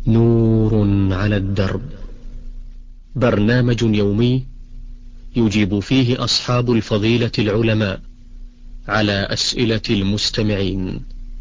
نور على الدرب، برنامج يومي يجيب فيه أصحاب الفضيلة العلماء على أسئلة المستمعين.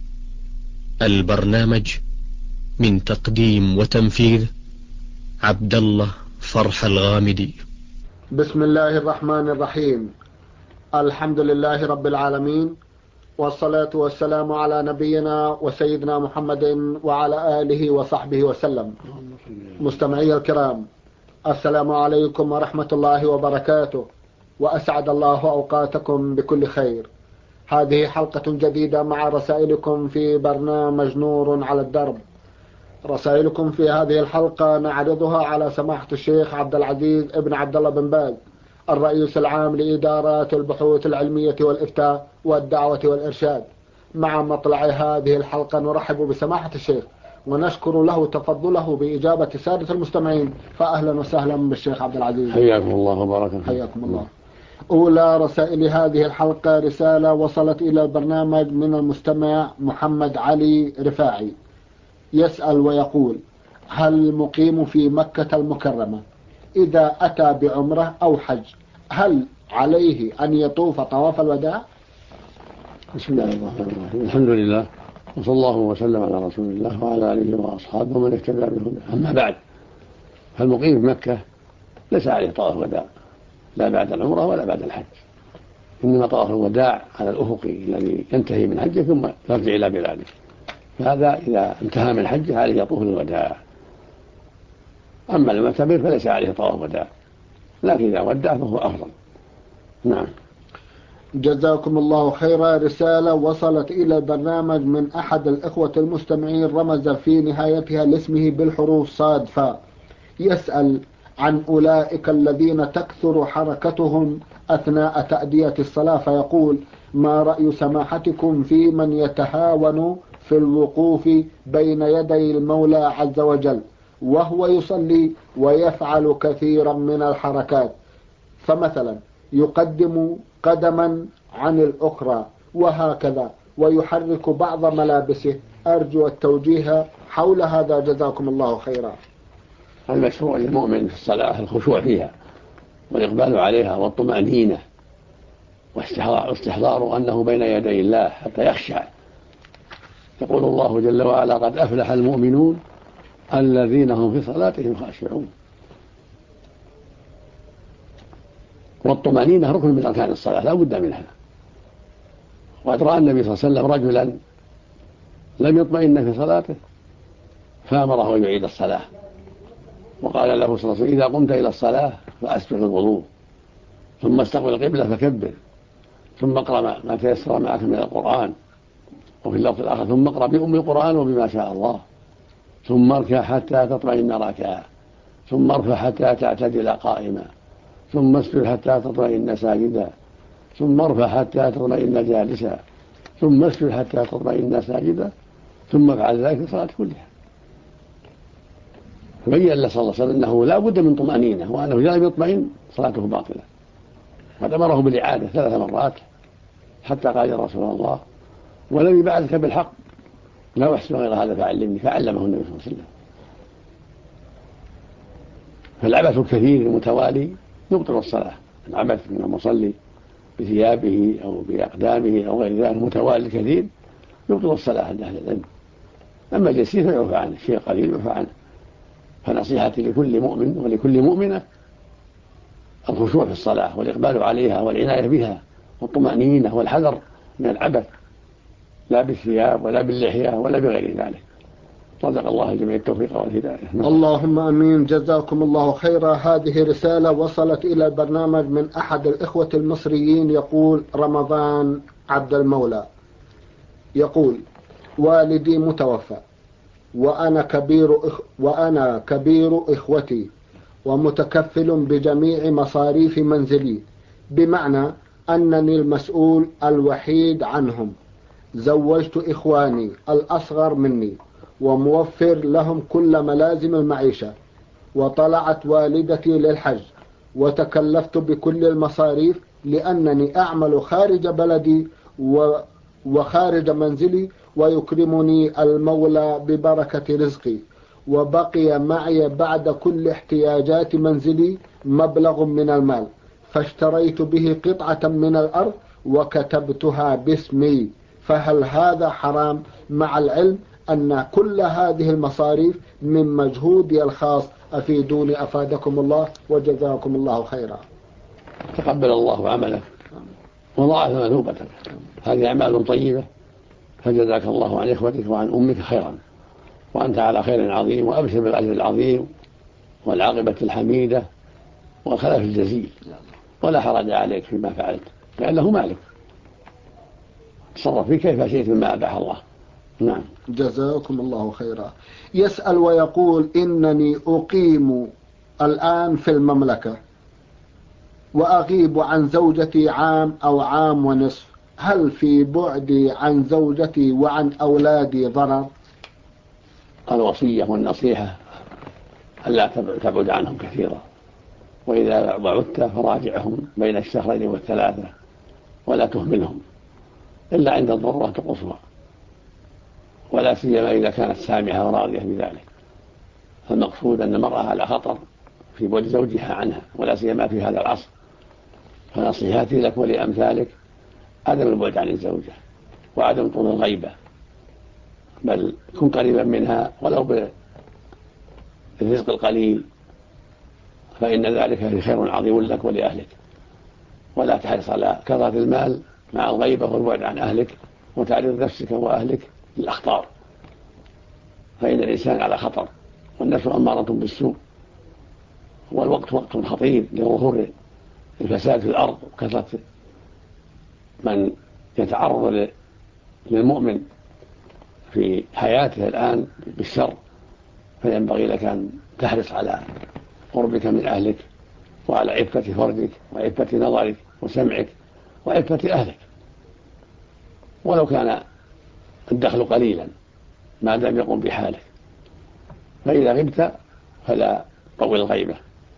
البرنامج من تقديم وتنفيذ عبد الله فرح الغامدي. بسم الله الرحمن الرحيم. الحمد لله رب العالمين، والصلاة والسلام على نبينا وسيدنا محمد وعلى آله وصحبه وسلم. مستمعي الكرام، السلام عليكم ورحمة الله وبركاته، وأسعد الله أوقاتكم بكل خير. هذه حلقة جديدة مع رسائلكم في برنامج نور على الدرب. رسائلكم في هذه الحلقة نعرضها على سماحة الشيخ عبد العزيز ابن عبد الله بن باز، الرئيس العام لإدارات البحوث العلمية والإفتاء والدعوة والإرشاد. مع مطلع هذه الحلقة نرحب بسماحة الشيخ ونشكر له تفضله بإجابة سادة المستمعين. فأهلا وسهلا بالشيخ عبد العزيز. حياكم الله وبارك فيكم. حياكم الله. أولى رسائل هذه الحلقة رسالة وصلت إلى البرنامج من المستمع محمد علي رفاعي، يسأل ويقول: هل المقيم في مكة المكرمة إذا أتى بعمرة أو حج هل عليه أن يطوف طواف الوداع؟ بسم الله الرحمن الرحيم. الحمد لله، وصلى الله وسلم على رسول الله وعلى آله وأصحابه ومن اهتدى بهداه. أما بعد، فالمقيم في مكة ليس عليه طواف وداع، لا بعد العمرة ولا بعد الحج، إنما طواف الوداع على الأفقي الذي ينتهي من حجه ثم يرجع إلى بلاده، فهذا إذا انتهى من حجه عليه يطوف الوداع. أما المعتمر فليس عليه طواف وداع، لكن إذا ودع فهو أفضل. نعم. جزاكم الله خيرا. رسالة وصلت إلى البرنامج من أحد الإخوة المستمعين رمز في نهايتها لاسمه بالحروف صاد فاء، يسأل عن أولئك الذين تكثر حركتهم أثناء تأدية الصلاة، فيقول: ما رأي سماحتكم في من يتهاون في الوقوف بين يدي المولى عز وجل وهو يصلي ويفعل كثيرا من الحركات، فمثلا يقدم قدما عن الأخرى وهكذا، ويحرك بعض ملابسه؟ أرجو التوجيه حول هذا، جزاكم الله خيرا. المشروع للمؤمن في الصلاة الخشوع فيها والإقبال عليها والطمأنينة واستحضار أنه بين يدي الله حتى يخشع. يقول الله جل وعلا: قد أفلح المؤمنون الذين هم في صلاتهم خاشعون. والطمأنينة ركن من أركان الصلاة لا بد منها. وقد رأى النبي صلى الله عليه وسلم رجلا لم يطمئن في صلاته فأمره أن يعيد الصلاة، وقال له صلى الله عليه وسلم: إذا قمت إلى الصلاة فأسبغ الوضوء، ثم استقبل القبلة فكبر، ثم اقرأ ما تيسر معك من القرآن، وفي اللفظ الآخر: ثم اقرأ بأم القرآن وبما شاء الله، ثم اركع حتى تطمئن راكعا، ثم ارفع حتى تعتدل قائما، ثم اسجد حتى تطمئن ساجدا، ثم ارفع حتى تطمئن جالسا، ثم اسجد حتى تطمئن ساجدا، ثم افعل ذلك في الصلاة كلها. فبين له صلى الله عليه وسلم أنه لا بد من طمأنينة، وأنه إذا لم يطمئن صلاته باطلة. قد أمره بالإعادة 3 مرات حتى قال: يا رسول الله، والذي بعثك بالحق لا أحسن غير هذا فعلمني، فعلمه النبي صلى الله عليه وسلم. فالعبث الكثير المتوالي يبطل الصلاة. العبث من المصلي بثيابه أو بأقدامه أو غير ذلك متوالي كثير يبطل الصلاة عند أهل العلم. أما اليسير فيعفى عنه، الشيء قليل يعفى عنه. فنصيحتي لكل مؤمن ولكل مؤمنة الخشوع في الصلاة والإقبال عليها والعناية بها والطمأنينة والحذر من العبث، لا بالثياب ولا باللحية ولا بغير ذلك. صدق الله جميع التوفيق والهداية. اللهم أمين. جزاكم الله خيرا. هذه رسالة وصلت إلى البرنامج من أحد الإخوة المصريين، يقول رمضان عبد المولى، يقول: والدي متوفى وأنا كبير إخوتي ومتكفل بجميع مصاريف منزلي، بمعنى أنني المسؤول الوحيد عنهم. زوجت إخواني الأصغر مني وموفر لهم كل ملازم المعيشة، وطلعت والدتي للحج وتكلفت بكل المصاريف لأنني أعمل خارج بلدي وخارج منزلي، ويكرمني المولى ببركة رزقي، وبقي معي بعد كل احتياجات منزلي مبلغ من المال، فاشتريت به قطعة من الأرض وكتبتها باسمي، فهل هذا حرام مع العلم أن كل هذه المصاريف من مجهودي الخاص؟ أفيدوني أفادكم الله وجزاكم الله خيرا. تقبل الله عملك وضاعف مثوبتك، هذه أعمال طيبة، فجزاك الله عن إخوتك وعن أمك خيرا، وأنت على خير عظيم، وأبشر بالأجر العظيم والعاقبة الحميدة والخلف الجزيل، ولا حرج عليك فيما فعلت لأنه مالك، تصرف فيه كيف شئت مما أباح الله. نعم. جزاكم الله خيرا. يسأل ويقول: إنني أقيم الآن في المملكة وأغيب عن زوجتي عام أو عام ونصف، هل في بعدي عن زوجتي وعن أولادي ضرر؟ الوصية والنصيحة ألا تبعد عنهم كثيرا، وإذا بعدت فراجعهم بين الشهرين والثلاثة ولا تهملهم إلا عند الضرورة القصوى، ولا سيما إذا كانت سامحة وراضية بذلك. فالمقصود أن المرأة على خطر في بعد زوجها عنها، ولا سيما في هذا العصر، فنصيحتي لك ولأمثالك عدم البعد عن الزوجة وعدم طول الغيبة، بل كن قريبا منها ولو بالرزق القليل، فإن ذلك في خير عظيم لك ولأهلك، ولا تحرص على كثرة المال مع الغيبة والبعد عن أهلك وتعرض نفسك وأهلك للأخطار، فإن الإنسان على خطر والنفس أمارة بالسوء، والوقت وقت خطير لظهور الفساد في الأرض وكثرة من يتعرض للمؤمن في حياته الآن بالشر، فينبغي لك أن تحرص على قربك من أهلك وعلى عفة فرجك وعفة نظرك وسمعك وعفة أهلك، ولو كان الدخل قليلا ما دام يقوم بحالك. فإذا غبت فلا طول الغيبة،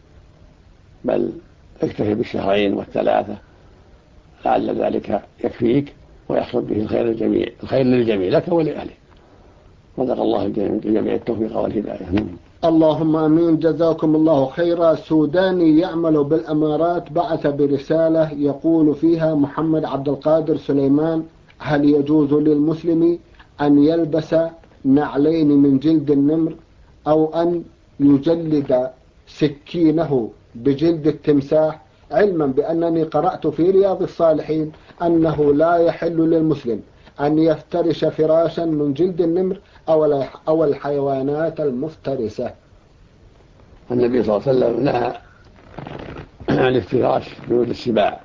بل اكتفي بالشهرين والثلاثة، لعل ذلك يكفيك ويحصل به الخير للجميع لك ولأهلك. رزق الله الجميع التوفيق والهداية. اللهم امين. جزاكم الله خيرا. سوداني يعمل بالامارات بعث برسالة يقول فيها: محمد عبد القادر سليمان، هل يجوز للمسلم ان يلبس نعلين من جلد النمر او ان يجلد سكينه بجلد التمساح، علما بانني قرأت في رياض الصالحين انه لا يحل للمسلم أن يفترش فراشا من جلد النمر أو الحيوانات المفترسة؟ النبي صلى الله عليه وسلم نهى عن افتراش جلود السباع،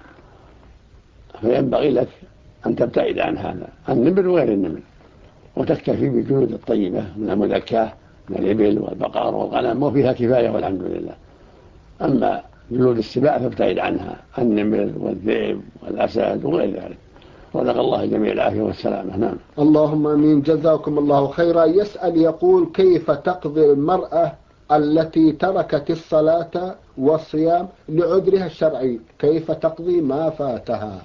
فينبغي لك أن تبتعد عن هذا النمر وغير النمر، وتكتفي بالجلود الطيبة من المذكاة من الإبل والبقر والغنم، وفيها كفاية والحمد لله. أما جلود السباع فابتعد عنها، النمر والذئب والأسد وغير ذلك. رزق الله الجميع العافية والسلامة. نعم. اللهم امين. جزاكم الله خيرا. يسأل يقول: كيف تقضي المرأة التي تركت الصلاة والصيام لعذرها الشرعي؟ كيف تقضي ما فاتها؟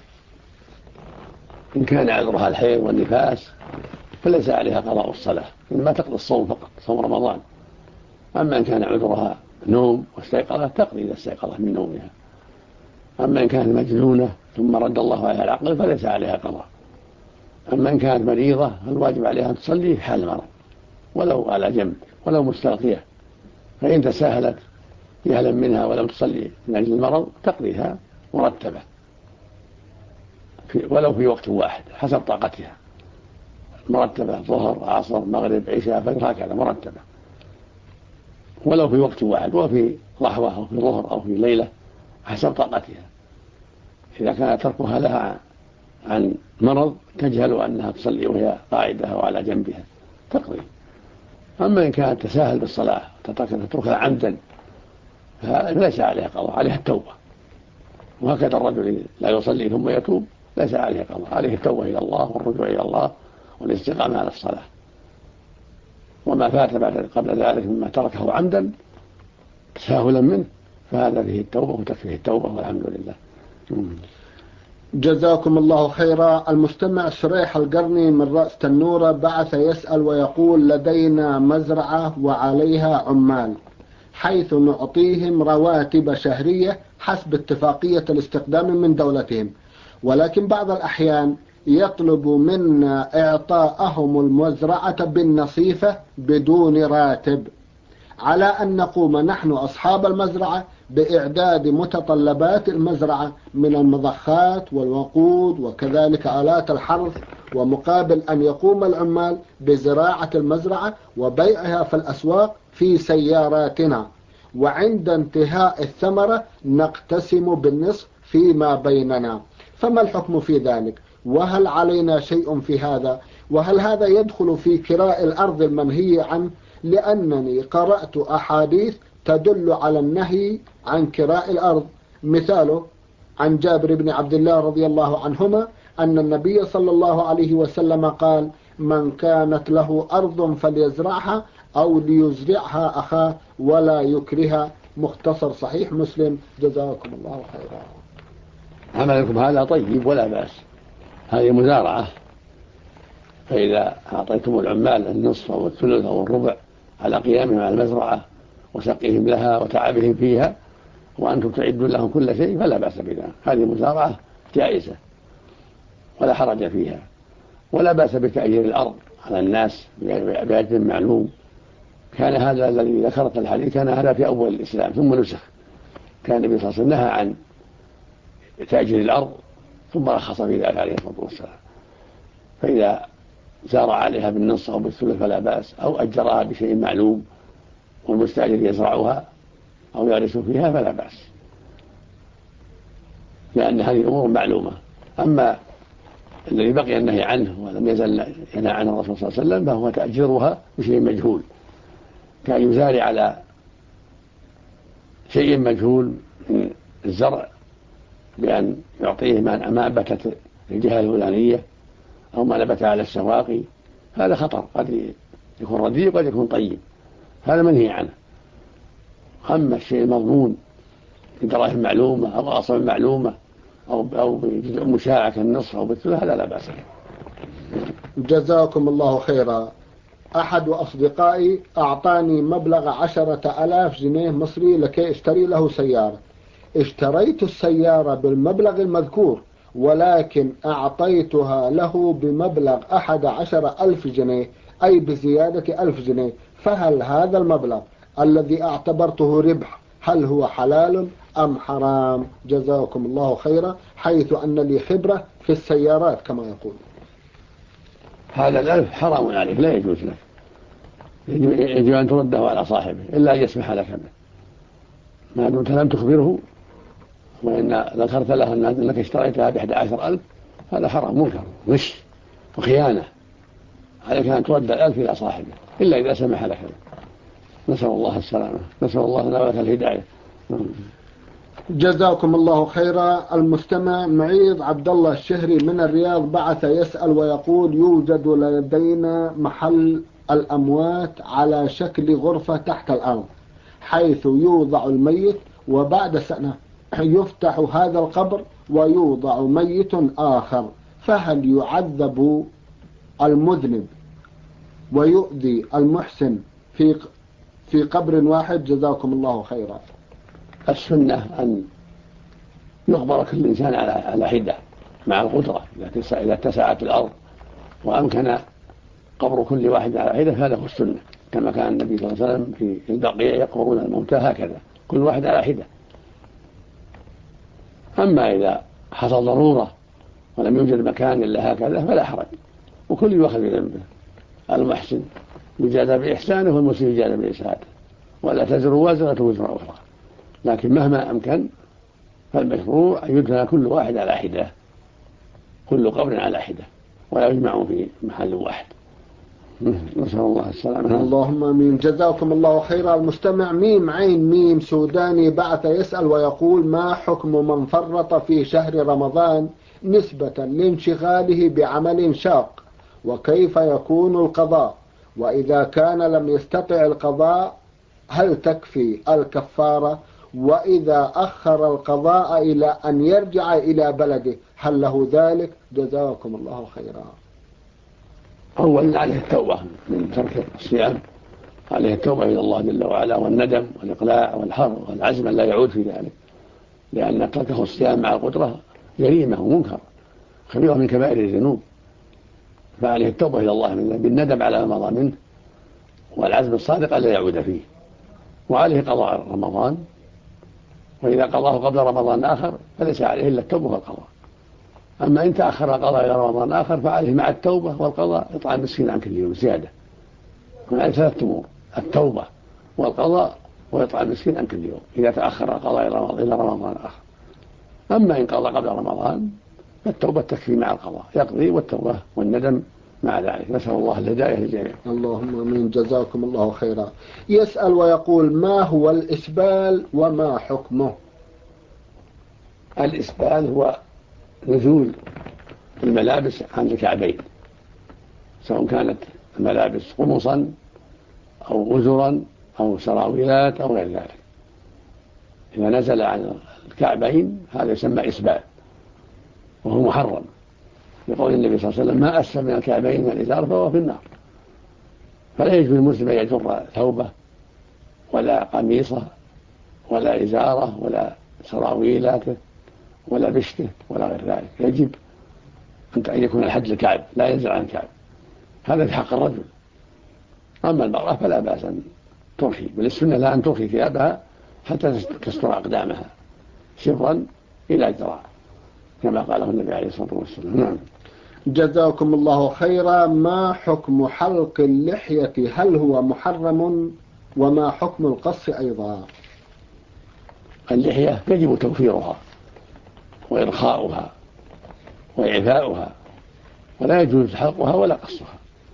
إن كان عذرها الحيض والنفاس فليس عليها قضاء الصلاة، إنما تقضي الصوم فقط، صوم رمضان. أما إن كان عذرها نوم واستيقظت تقضي إذا استيقظت من نومها. أما إن كانت مجنونة ثم رد الله عليها العقل فليس عليها قضاء. أما إن كانت مريضة فالواجب عليها أن تصلي في حال المرض ولو على جنب ولو مستلقية، فإن تساهلت جهلا منها ولم تصلي من أجل المرض تقضيها مرتبة ولو في وقت واحد حسب طاقتها، مرتبة ظهر عصر مغرب عشاء فجر، هكذا مرتبة ولو في وقت واحد، وفي لحظة أو في ظهر أو في ليلة حسب طاقتها. إذا كان تركها لها عن مرض تجهل أنها تصلي وهي قاعدة وعلى جنبها تقضي. أما إن كانت تساهل بالصلاة تتركها عمدا فليس عليها قضاء، عليها التوبة. وهكذا الرجل لا يصلي ثم يتوب ليس عليه قضاء، عليه التوبة إلى الله والرجوع إلى الله والاستقامة على الصلاة. وما فات قبل ذلك مما تركه عمدا تساهلا منه فهذا فيه التوبة وتكفيه التوبة والحمد لله. جزاكم الله خيرا. المستمع شريح القرني من رأس تنورة بعث يسأل ويقول: لدينا مزرعة وعليها عمال، حيث نعطيهم رواتب شهرية حسب اتفاقية الاستخدام من دولتهم، ولكن بعض الأحيان يطلب منا إعطاءهم المزرعة بالنصيفة بدون راتب، على أن نقوم نحن أصحاب المزرعة بإعداد متطلبات المزرعة من المضخات والوقود وكذلك آلات الحرث، ومقابل أن يقوم العمال بزراعة المزرعة وبيعها في الأسواق في سياراتنا، وعند انتهاء الثمرة نقتسم بالنصف فيما بيننا. فما الحكم في ذلك؟ وهل علينا شيء في هذا؟ وهل هذا يدخل في كراء الأرض المنهي عنه؟ لأنني قرأت أحاديث تدل على النهي عن كراء الأرض، مثاله عن جابر بن عبد الله رضي الله عنهما أن النبي صلى الله عليه وسلم قال: من كانت له أرض فليزرعها أو ليزرعها أخاه ولا يكرها. مختصر صحيح مسلم. جزاكم الله خيرا. عملكم هذا طيب ولا بأس، هذه مزارعة، فإذا أعطيتم العمال النصف أو الثلث أو الربع على قيامهم على المزرعة وسقيهم لها وتعبهم فيها وأنتم تعدون لهم كل شيء فلا بأس بذلك، هذه مزارعة جائزة ولا حرج فيها، ولا بأس بتأجير الأرض على الناس بأجر معلوم. كان هذا الذي ذكرت الحديث كان هذا في أول الإسلام ثم نسخ، كان النبي صلى الله عليه وسلم نهى عن تأجير الأرض ثم رخص في ذلك عليه الصلاة والسلام، فإذا زارع عليها بالنصف أو بالثلث فلا بأس، أو أجرها بشيء معلوم والمستأجر يزرعها أو يغرس فيها فلا بأس، لأن هذه أمور معلومة. أما الذي بقي النهي عنه ولم يزل ينهى عنه الرسول صلى الله عليه وسلم فهو تأجيرها بشيء مجهول، كان يزارع على شيء مجهول من الزرع بأن يعطيه ما أنبتت الجهة الفلانية أو ما نبت على السواقي، هذا خطر، قد يكون رديء وقد يكون طيب، هذا منهي عنه. أما الشيء المضمون بدراهم معلومة أو أصل معلومة أو بجزء مشاع كالنصف أو بالثلث هذا لا بأس به. جزاكم الله خيرا. أحد أصدقائي أعطاني مبلغ 10,000 جنيه مصري لكي اشتري له سيارة. اشتريت السيارة بالمبلغ المذكور، ولكن أعطيتها له بمبلغ 11,000 جنيه، أي بزيادة 1000 جنيه. فهل هذا المبلغ الذي اعتبرته ربح هل هو حلال أم حرام؟ جزاكم الله خيرا، حيث أن لي خبرة في السيارات كما يقول. هذا الألف حرام عليك، لا يجوز لك، يجب أن ترده على صاحبه إلا أن يسمح لك به، ما دمت لم تخبره، وإن ذكرت له أنك اشتريتها ب11,000 هذا حرام منكر غش وخيانة، عليك أن ترد الألف إلى صاحبه إلا إذا سمح لك به. نسأل الله السلامة، نسأل الله لنا ولك الهداية. جزاكم الله خيرا. المستمع معيض عبد الله الشهري من الرياض بعث يسأل ويقول: يوجد لدينا محل الأموات على شكل غرفة تحت الأرض، حيث يوضع الميت وبعد سنة يفتح هذا القبر ويوضع ميت آخر، فهل يعذب المذنب ويؤذي المحسن في قبر واحد؟ جزاكم الله خيرا. السنة أن يخبر كل إنسان على حدة مع القدرة، إذا اتسعت الأرض وأمكن قبر كل واحد على حدة هذا هو السنة، كما كان النبي صلى الله عليه وسلم في البقيع يقبرون الموتى هكذا كل واحد على حدة. أما إذا حصل ضرورة ولم يوجد مكان إلا هكذا فلا حرج، وكل يؤخذ بذنبه، المحسن يجازى بإحسانه والمسيء يجازى بإساءته، ولا تزر وازرة وزر أخرى، لكن مهما أمكن فالمشروع أن يدفن كل واحد على حدة، كل قبر على حدة، ولا يجمع في محل واحد. نسأل الله السلامة. اللهم امين. جزاكم الله خيرا. المستمع ميم عين ميم سوداني بعث يسأل ويقول: ما حكم من فرط في شهر رمضان نسبة لانشغاله بعمل شاق، وكيف يكون القضاء؟ وإذا كان لم يستطع القضاء هل تكفي الكفارة؟ وإذا أخر القضاء إلى أن يرجع إلى بلده هل له ذلك؟ جزاكم الله خيرا. أولا عليه التوبة من ترك الصيام، عليه التوبة إلى الله جل وعلا والندم والإقلاع والحر والعزم أن لا يعود في ذلك، لأن تركه الصيام مع القدرة جريمة ومنكر كبيرة من كبائر الذنوب، فعليه التوبة إلى الله بالندم على ما مضى منه والعزم الصادق ألا يعود فيه، وعليه قضاء رمضان، وإذا قضاه قبل رمضان آخر فليس عليه إلا التوبة والقضاء. أما إن تأخر القضاء إلى رمضان آخر فعليه مع التوبة والقضاء إطعام مسكين عن كل يوم زيادة، وعليه 3 أمور: التوبة والقضاء وإطعام مسكين عن كل يوم إذا تأخر القضاء إلى رمضان آخر. أما إن قضى قبل رمضان فالتوبة تكفي مع القضاء، يقضي والتوبة والندم مع ذلك. نسأل الله الهداية للجميع. اللهم آمين. جزاكم الله خيرا. يسأل ويقول: ما هو الإسبال وما حكمه؟ الإسبال هو نزول الملابس عن الكعبين، سواء كانت الملابس قمصا أو غزرا أو سراويلات أو غير ذلك، إذا نزل عن الكعبين هذا يسمى إسبال وهو محرم، لقول النبي صلى الله عليه وسلم: ما أسفل من الكعبين من الإزار فهو في النار. فلا يجوز للمسلم أن يجر ثوبه ولا قميصه ولا إزاره ولا سراويلاته ولا بشته ولا غير ذلك، يجب أن يكون الحد الكعب، لا ينزل عن الكعب، هذا في حق الرجل. أما المرأة فلا بأس أن ترخي، بل السنة لا أن ترخي ثيابها حتى تستر أقدامها شبرا إلى ذراع كما قاله النبي عليه الصلاة والسلام. نعم. جزاكم الله خيرا. ما حكم حلق اللحية؟ هل هو محرم؟ وما حكم القص أيضا؟ اللحية يجب توفيرها وإرخاؤها وإعفاؤها، ولا يجوز حلقها ولا قصها،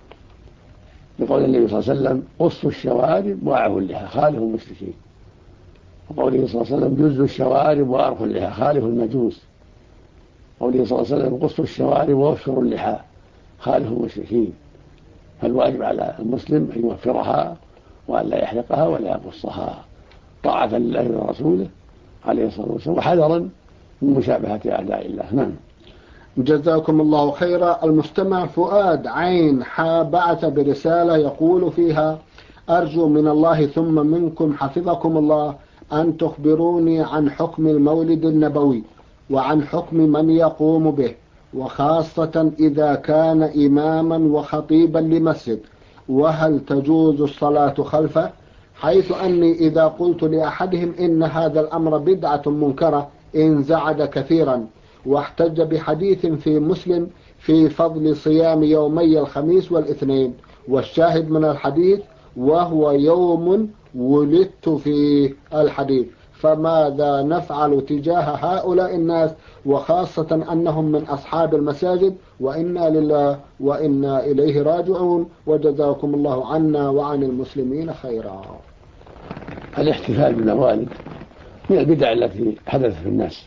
لقول النبي صلى الله عليه وسلم: قصوا الشوارب وأعفوا اللحى خالفوا المشركين، وقوله صلى الله عليه وسلم: جزوا الشوارب وأرخوا اللحى خالفوا المجوس، قوله صلى الله عليه وسلم: قصوا الشوارب ووفروا اللحى خالفوا المشركين. فالواجب على المسلم أن يوفرها وأن لا يحلقها ولا يقصها طاعة لله ورسوله عليه الصلاة والسلام، وحذرا من مشابهة أعداء الله. نعم. جزاكم الله خيرا. المستمع فؤاد عين بعث برسالة يقول فيها: أرجو من الله ثم منكم حفظكم الله أن تخبروني عن حكم المولد النبوي وعن حكم من يقوم به، وخاصة إذا كان إماما وخطيبا لمسجد، وهل تجوز الصلاة خلفه؟ حيث أني إذا قلت لأحدهم إن هذا الأمر بدعة منكرة انزعج كثيرا، واحتج بحديث في مسلم في فضل صيام يومي الخميس والاثنين، والشاهد من الحديث: وهو يوم ولدت فيه الحديث. فماذا نفعل تجاه هؤلاء الناس، وخاصة أنهم من أصحاب المساجد، وإنا لله وإنا إليه راجعون، وجزاكم الله عنا وعن المسلمين خيرا. الاحتفال بالموالد من البدع التي حدثت في الناس،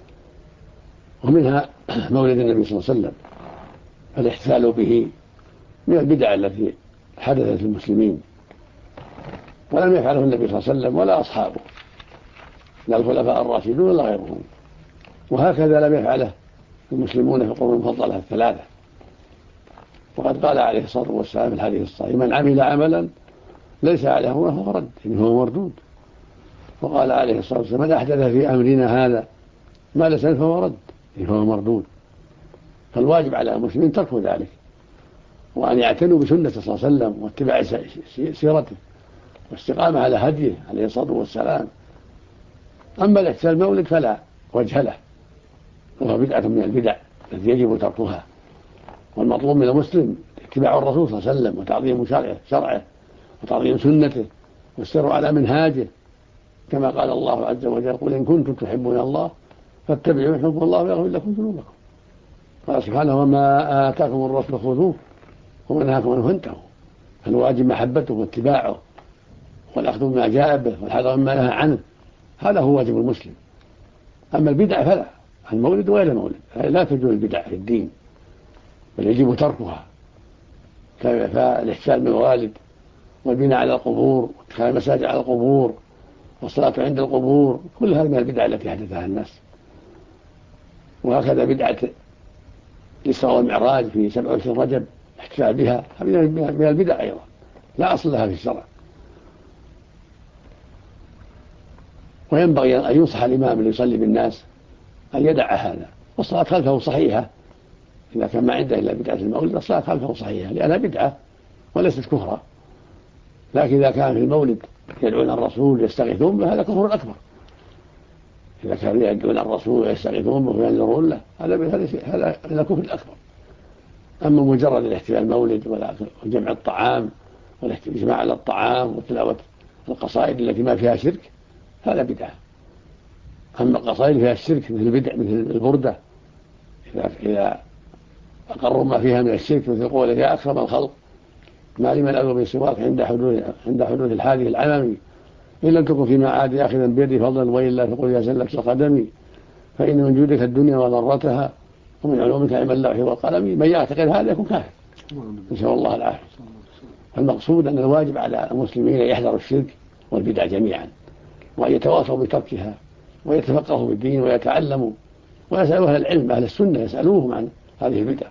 ومنها مولد النبي صلى الله عليه وسلم، الاحتفال به من البدع التي حدثت للمسلمين، ولم يفعله النبي صلى الله عليه وسلم ولا أصحابه لا الخلفاء الراشدون ولا غيرهم، وهكذا لم يفعله المسلمون في القرون المفضلة 3. وقد قال عليه الصلاة والسلام في الحديث الصحيح: من عمل عملا ليس عليه أمرنا فهو رد، يعني هو مردود. وقال عليه الصلاة والسلام: من أحدث في أمرنا هذا ما ليس منه فهو رد، يعني هو مردود. فالواجب على المسلمين ترك ذلك، وأن يعتنوا بسنة صلى الله عليه وسلم واتباع سيرته والاستقامة على هديه عليه الصلاة والسلام. أما الاحتفال بالمولد فلا وجه له، وهو بدعة من البدع التي يجب تركها، والمطلوب من المسلم اتباع الرسول صلى الله عليه وسلم وتعظيم شرعه وتعظيم سنته والسير على منهاجه، كما قال الله عز وجل: قل إن كنتم تحبون الله فاتبعوا يحبكم الله ويغفر لكم ذنوبكم. قال سبحانه: وما آتاكم الرسول خذوه وما نهاكم عنه فانتهوا. فالواجب محبته واتباعه والأخذ بما جاء به والحذر مما نهى عنه، هذا هو واجب المسلم. أما البدع فلا، المولد وغير المولد لا تجوز البدع في الدين، بل يجب تركها، فالاحتفال بالموالد والبناء على القبور واتخاذ المساجد على القبور والصلاة عند القبور، كل هذه من البدع التي حدثها الناس. وهكذا بدعة الإسراء والمعراج في 27 رجب احتفال بها، هذه من البدع أيضا لا أصل لها في الشرع. وينبغي أن ينصح الإمام اللي يصلي بالناس أن يدع هذا، والصلاة خلفه صحيحة. إذا كان ما عنده إلا بدعة المولد الصلاة خلفه صحيحة لأنها بدعة وليست كفرا. لكن إذا كان في المولد يدعون الرسول يستغيثون به هذا كفر أكبر. إذا كانوا يدعون الرسول ويستغيثون به وينذرون له هذا من الكفر الأكبر. أما مجرد الاحتفال المولد وجمع الطعام والاجتماع على الطعام وتلاوة القصائد التي ما فيها شرك هذا بدعة. أما القصائد فيها الشرك مثل البردة إذا أقروا ما فيها من الشرك مثل قوله يا أكرم الخلق ما لمن أذو بالسواك عند حدوث الحادث العممي إن لم تكن فيما عاد آخذا بيدي فضلا وإلا تقول يا زلك قدمي فإن من جودك الدنيا وضرتها ومن علومك علم اللوح والقلم. من يعتقد هذا يكون كافر نسأل الله العافية. فالمقصود أن الواجب على المسلمين يحذروا الشرك والبدع جميعا وأن يتواصوا بتركها ويتفقهوا بالدين ويتعلموا ويسألوا أهل العلم أهل السنة يسألوهم عن هذه البدع.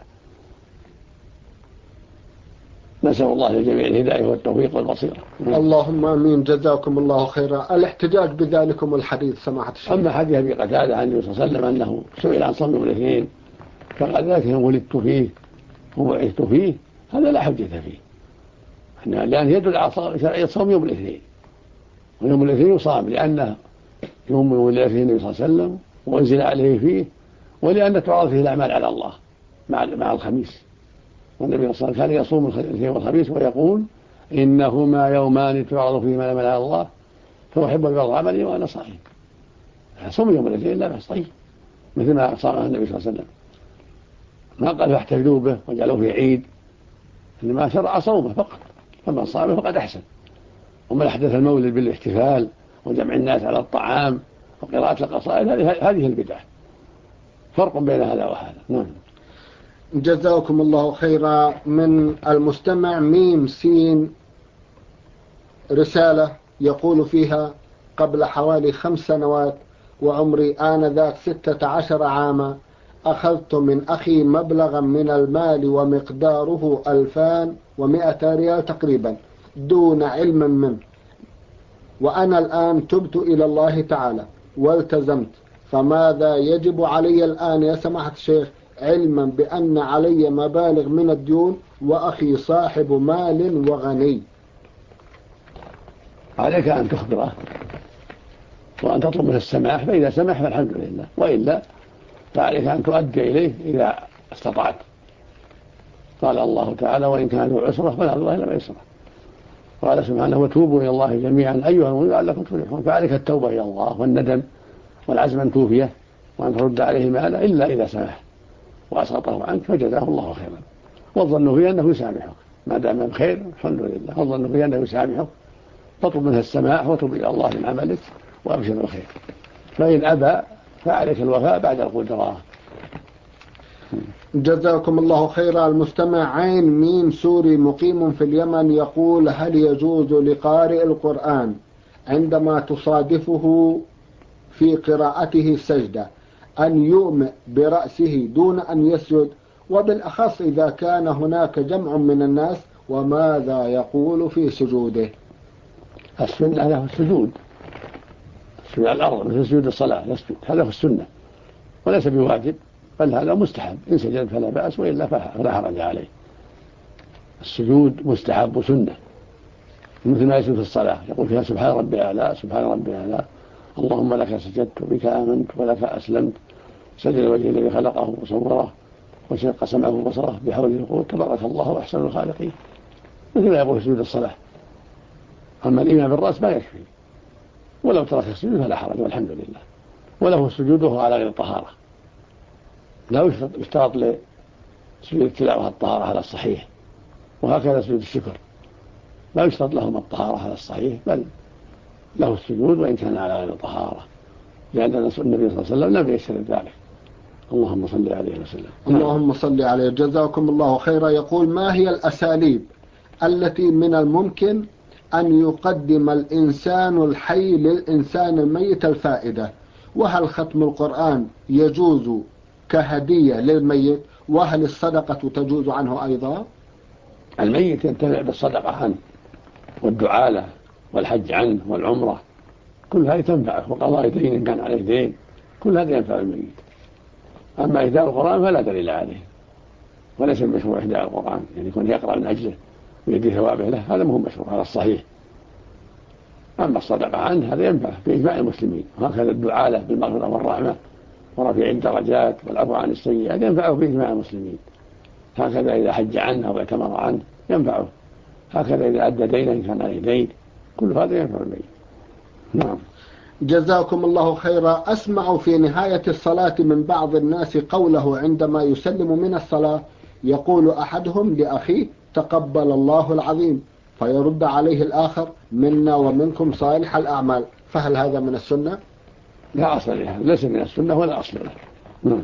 نسأل الله للجميع الهداية والتوفيق والبصيرة. اللهم آمين. جزاكم الله خيرا. الاحتجاج بذلكم الحديث سماحة الشيخ. أما حديث أبي قتادة عن النبي صلى الله عليه وسلم أنه سئل عن صوم يوم الاثنين فقال ذلك ولدت فيه وبعثت فيه هذا لا حجة فيه لأن يدل على شرعية صوم يوم الاثنين. ويوم الاثنين يصام لأنه يوم ولد فيه النبي صلى الله عليه وسلم وأنزل عليه فيه ولأن تعرض فيه الأعمال على الله مع الخميس. والنبي صلى الله عليه وسلم كان يصوم الاثنين والخميس ويقول إنهما يومان تعرض فيهما الأعمال على الله فأحب أن يعرض عملي وأنا صائم. صوم يوم الاثنين لا بأس طيب مثل ما صام النبي صلى الله عليه وسلم ما قال فاحتفلوا به وجعلوه في عيد إنما شرع صومه فقط فمن صامه فقد أحسن. ومن أحدث المولد بالاحتفال وجمع الناس على الطعام وقراءة القصائد هذه البدعة. فرق بين هذا وهذا. نعم. جزاكم الله خيرا. من المستمع ميم سين رسالة يقول فيها قبل حوالي 5 سنوات وعمري آنذاك 16 عاما أخذت من أخي مبلغا من المال ومقداره 2100 ريال تقريبا دون علم منه وأنا الآن تبت إلى الله تعالى والتزمت فماذا يجب علي الآن يا سماحة الشيخ علما بأن علي مبالغ من الديون وأخي صاحب مال وغني؟ عليك أن تخبره وأن تطلب منه السماح فإذا سمح فالحمد لله وإلا فعليك أن تؤدي إليه إذا استطعت. قال الله تعالى وإن كان ذو عسرة فلا الله إلا ميسرة. قال سبحانه وتوبوا إلى الله جميعا أيها المؤمنون لعلكم تفلحون. فعليك التوبة إلى الله والندم والعزم أن توفيه وأن ترد عليه ماله إلا إذا سمح وأسقطه عنك فجزاه الله خيرا. والظن فيه أنه يسامحك ما دام بخير الحمد لله. والظن فيه أنه يسامحك فاطلب منه السماح وتوب إلى الله من عملك وأبشر بالخير. فإن أبى فعليك الوفاء بعد القدرة. جزاكم الله خيرا. المستمع عين ميم سوري مقيم في اليمن يقول هل يجوز لقارئ القرآن عندما تصادفه في قراءته السجدة أن يؤمئ برأسه دون أن يسجد وبالأخص إذا كان هناك جمع من الناس وماذا يقول في سجوده؟ السنة له السجود على الأرض مثل سجود الصلاة يسجد هذا هو السنة وليس بواجب بل هذا مستحب إن سجد فلا بأس وإلا فلا حرج عليه. السجود مستحب وسنة مثل ما يسجد في الصلاة يقول فيها سبحان ربي الأعلى سبحان ربي الأعلى اللهم لك سجدت بك آمنت ولك أسلمت سجد الوجه الذي خلقه وصوره وشق سمعه وبصره بحوله القوة تبارك الله أحسن الخالقين مثل ما يقول في سجود الصلاة. أما الإيمان بالرأس ما يكفي ولو ترك السجود فلا حرج والحمد لله. وله السجود وهو على غير الطهارة لا يشترط لسجود التلاوة الطهارة على الصحيح وهكذا سجود الشكر لا يشترط لهم الطهارة على الصحيح بل له السجود وإن كان على غير الطهارة لأن النبي صلى الله عليه وسلم لم يشترط ذلك. اللهم صل عليه وسلم. اللهم صل عليه. جزاكم الله خيرا. يقول ما هي الأساليب التي من الممكن أن يقدم الإنسان الحي للإنسان الميت الفائدة، وهل ختم القرآن يجوز كهدية للميت؟ وهل الصدقة تجوز عنه أيضا؟ الميت ينتفع بالصدقة عنه والدعاء له والحج عنه والعمرة، كل هذه تنفعه، وقضاء دين إن كان عليه دين، كل هذا ينفع الميت. أما إهداء القرآن فلا دليل عليه، وليس المشروع إهداء القرآن، يعني يكون يقرأ من أجله ويدي ثوابه له، هذا مو مشروع، هذا الصحيح. أما الصدقة عنه هذا ينفع بإجماع المسلمين، وهكذا الدعاء له بالمغفرة والرحمة ورفيع الدرجات والعفو عن السيئات ينفعه بإجماع المسلمين. هكذا إذا حج عنه أو اعتمر عنه ينفعه، هكذا إذا أدى دينا إن كان عليه دين، كل هذا ينفع الميت. نعم. جزاكم الله خيرا. أسمع في نهاية الصلاة من بعض الناس قوله عندما يسلم من الصلاة، يقول أحدهم لأخيه تقبل الله العظيم، فيرد عليه الآخر منا ومنكم صالح الأعمال، فهل هذا من السنة؟ لا أصل لها، ليس من السنة ولا أصل له.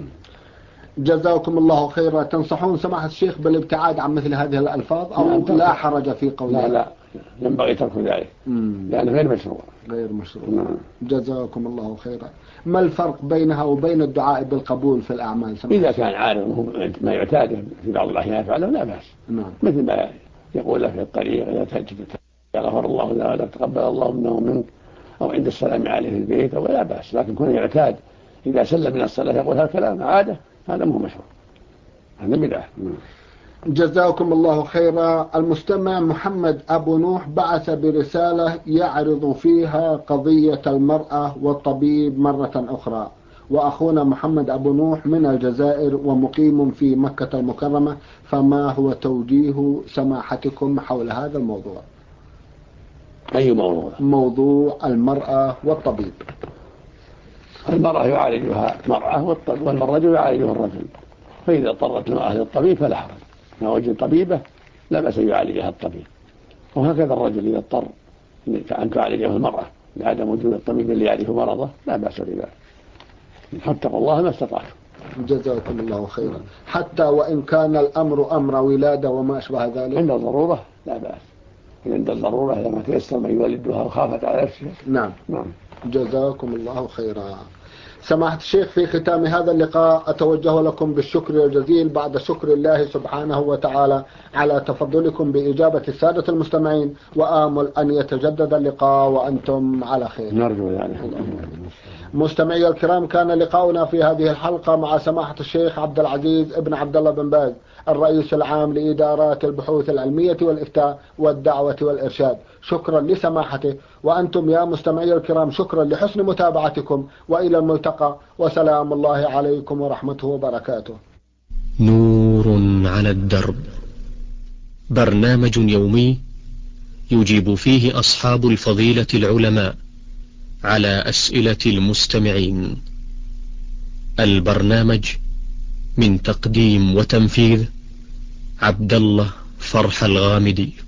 جزاكم الله خيرا. تنصحون سماحة الشيخ بالابتعاد عن مثل هذه الألفاظ أو لا حرج في قولها؟ لا ينبغي ترك ذلك لأنه غير مشروع. غير مشروع. جزاكم الله خيرا. ما الفرق بينها وبين الدعاء بالقبول في الأعمال؟ إذا كان عارف ما يعتاد في بعض الأحيان يفعله لا بأس. مثل ما يقول له في الطريق إذا غفر الله له ولا تقبل الله منه ومنك، أو عند السلام عليه في البيت، أو لا بأس، لكن كونه يعتاد إذا سلم من الصلاة يقول هالكلام عادة، هذا مو مشروع، هذا بدعة. جزاكم الله خيرا. المستمع محمد أبو نوح بعث برسالة يعرض فيها قضية المرأة والطبيب مرة أخرى، وأخونا محمد أبو نوح من الجزائر ومقيم في مكة المكرمة، فما هو توجيه سماحتكم حول هذا الموضوع؟ أي موضوع؟ موضوع المرأة والطبيب. المرأة يعالجها مرأة والرجل يعالجها الرجل، فإذا اضطرت المرأة للطبيب فلا حرج، ما وجد طبيبة لا بأس يعالجها الطبيب، وهكذا الرجل إذا اضطر أن تعالجه المرأة لعدم وجود الطبيب اللي يعرف مرضه لا بأس بذلك، فاتقوا الله ما استطعتم. جزاكم الله خيرا. حتى وإن كان الأمر أمر ولادة وما أشبه ذلك؟ عند الضرورة لا بأس، عند الضرورة لما تيسر من يولدها وخافت على نفسها. نعم. جزاكم الله خيرا. سماحة الشيخ، في ختام هذا اللقاء أتوجه لكم بالشكر الجزيل بعد شكر الله سبحانه وتعالى على تفضلكم بإجابة السادة المستمعين، وآمل أن يتجدد اللقاء وأنتم على خير. نرجو ذلك. مستمعي الكرام، كان لقاؤنا في هذه الحلقة مع سماحة الشيخ عبد العزيز ابن عبد الله بن باز، الرئيس العام لإدارات البحوث العلمية والإفتاء والدعوة والإرشاد. شكرا لسماحته، وأنتم يا مستمعي الكرام شكرا لحسن متابعتكم، وإلى الملتقى، وسلام الله عليكم ورحمته وبركاته. نور على الدرب، برنامج يومي يجيب فيه أصحاب الفضيلة العلماء على أسئلة المستمعين. البرنامج من تقديم وتنفيذ عبد الله فرح الغامدي.